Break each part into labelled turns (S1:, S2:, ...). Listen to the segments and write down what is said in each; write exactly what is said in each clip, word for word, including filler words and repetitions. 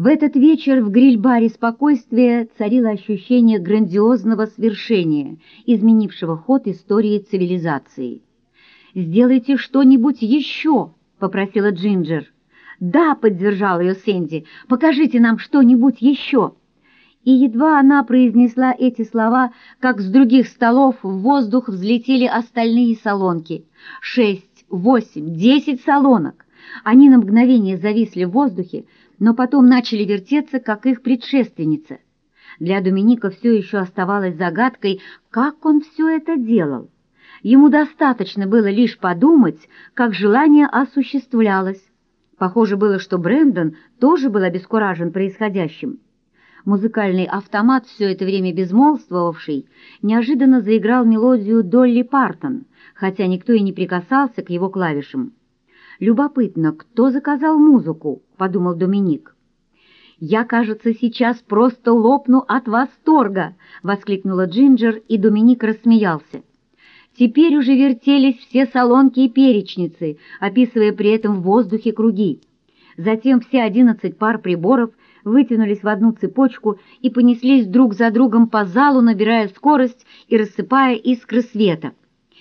S1: В этот вечер в гриль-баре «Спокойствие» царило ощущение грандиозного свершения, изменившего ход истории цивилизации. «Сделайте что-нибудь еще!» — попросила Джинджер. «Да!» — поддержал ее Сэнди. «Покажите нам что-нибудь еще!» И едва она произнесла эти слова, как с других столов в воздух взлетели остальные солонки. Шесть, восемь, десять солонок. Они на мгновение зависли в воздухе, но потом начали вертеться, как их предшественница. Для Доминика все еще оставалось загадкой, как он все это делал. Ему достаточно было лишь подумать, как желание осуществлялось. Похоже было, что Брэндон тоже был обескуражен происходящим. Музыкальный автомат, все это время безмолвствовавший, неожиданно заиграл мелодию Долли Партон, хотя никто и не прикасался к его клавишам. «Любопытно, кто заказал музыку?» — подумал Доминик. «Я, кажется, сейчас просто лопну от восторга!» — воскликнула Джинджер, и Доминик рассмеялся. Теперь уже вертелись все солонки и перечницы, описывая при этом в воздухе круги. Затем все одиннадцать пар приборов вытянулись в одну цепочку и понеслись друг за другом по залу, набирая скорость и рассыпая искры света.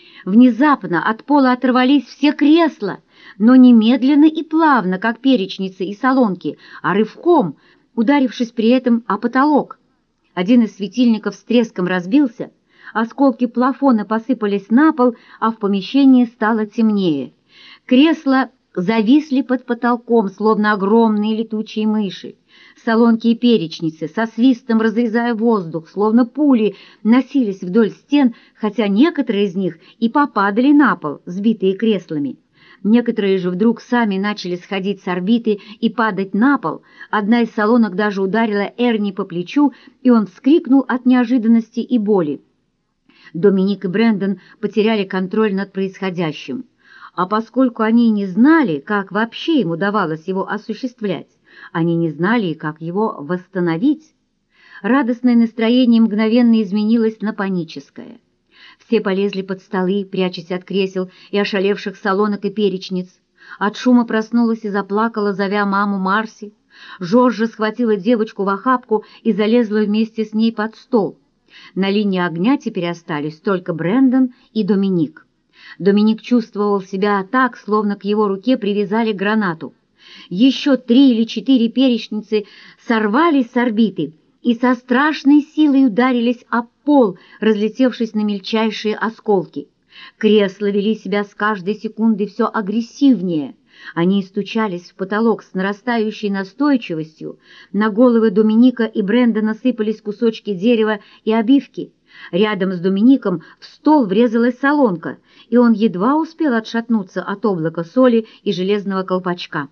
S1: Внезапно от пола оторвались все кресла, но не медленно и плавно, как перечницы и солонки, а рывком, ударившись при этом о потолок. Один из светильников с треском разбился, осколки плафона посыпались на пол, а в помещении стало темнее. Кресла зависли под потолком, словно огромные летучие мыши. Солонки и перечницы, со свистом разрезая воздух, словно пули, носились вдоль стен, хотя некоторые из них и попадали на пол, сбитые креслами. Некоторые же вдруг сами начали сходить с орбиты и падать на пол. Одна из солонок даже ударила Эрни по плечу, и он вскрикнул от неожиданности и боли. Доминик и Брэндон потеряли контроль над происходящим. А поскольку они не знали, как вообще им удавалось его осуществлять, они не знали и как его восстановить, радостное настроение мгновенно изменилось на паническое. Все полезли под столы, прячась от кресел и ошалевших солонок и перечниц. От шума проснулась и заплакала, зовя маму Марси. Жоржа схватила девочку в охапку и залезла вместе с ней под стол. На линии огня теперь остались только Брэндон и Доминик. Доминик чувствовал себя так, словно к его руке привязали гранату. Еще три или четыре перечницы сорвались с орбиты и со страшной силой ударились об пол, разлетевшись на мельчайшие осколки. Кресла вели себя с каждой секундой все агрессивнее. Они стучались в потолок с нарастающей настойчивостью. На головы Доминика и Брэндона сыпались кусочки дерева и обивки. Рядом с Домиником в стол врезалась солонка, и он едва успел отшатнуться от облака соли и железного колпачка.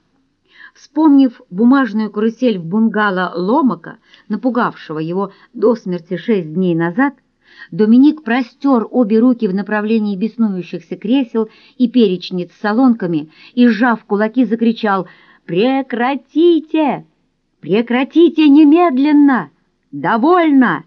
S1: Вспомнив бумажную карусель в бунгало Ломака, напугавшего его до смерти шесть дней назад, Доминик простер обе руки в направлении беснующихся кресел и перечниц с солонками и, сжав кулаки, закричал: «Прекратите! Прекратите немедленно! Довольно!»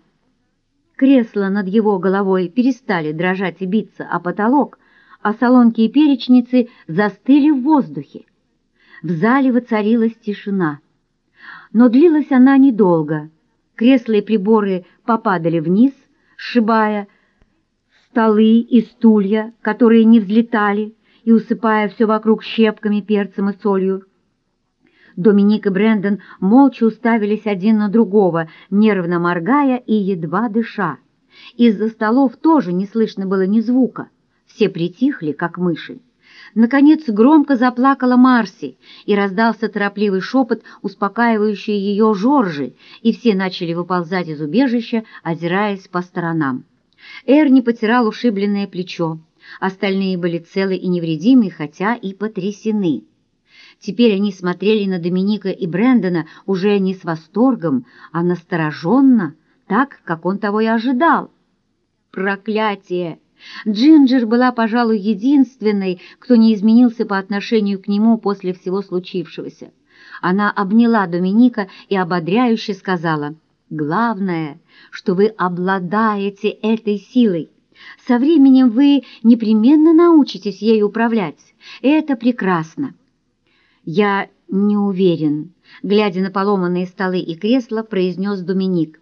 S1: Кресла над его головой перестали дрожать и биться о потолок, а солонки и перечницы застыли в воздухе. В зале воцарилась тишина. Но длилась она недолго. Кресла и приборы попадали вниз, сшибая столы и стулья, которые не взлетали, и усыпая все вокруг щепками, перцем и солью. Доминик и Брэндон молча уставились один на другого, нервно моргая и едва дыша. Из-за столов тоже не слышно было ни звука. Все притихли, как мыши. Наконец громко заплакала Марси, и раздался торопливый шепот, успокаивающий ее Жоржи, и все начали выползать из убежища, озираясь по сторонам. Эрни потирал ушибленное плечо. Остальные были целы и невредимы, хотя и потрясены. Теперь они смотрели на Доминика и Брэндона уже не с восторгом, а настороженно, так, как он того и ожидал. Проклятие! Джинджер была, пожалуй, единственной, кто не изменился по отношению к нему после всего случившегося. Она обняла Доминика и ободряюще сказала: «Главное, что вы обладаете этой силой. Со временем вы непременно научитесь ею управлять. Это прекрасно». «Я не уверен», глядя на поломанные столы и кресла, произнес Доминик.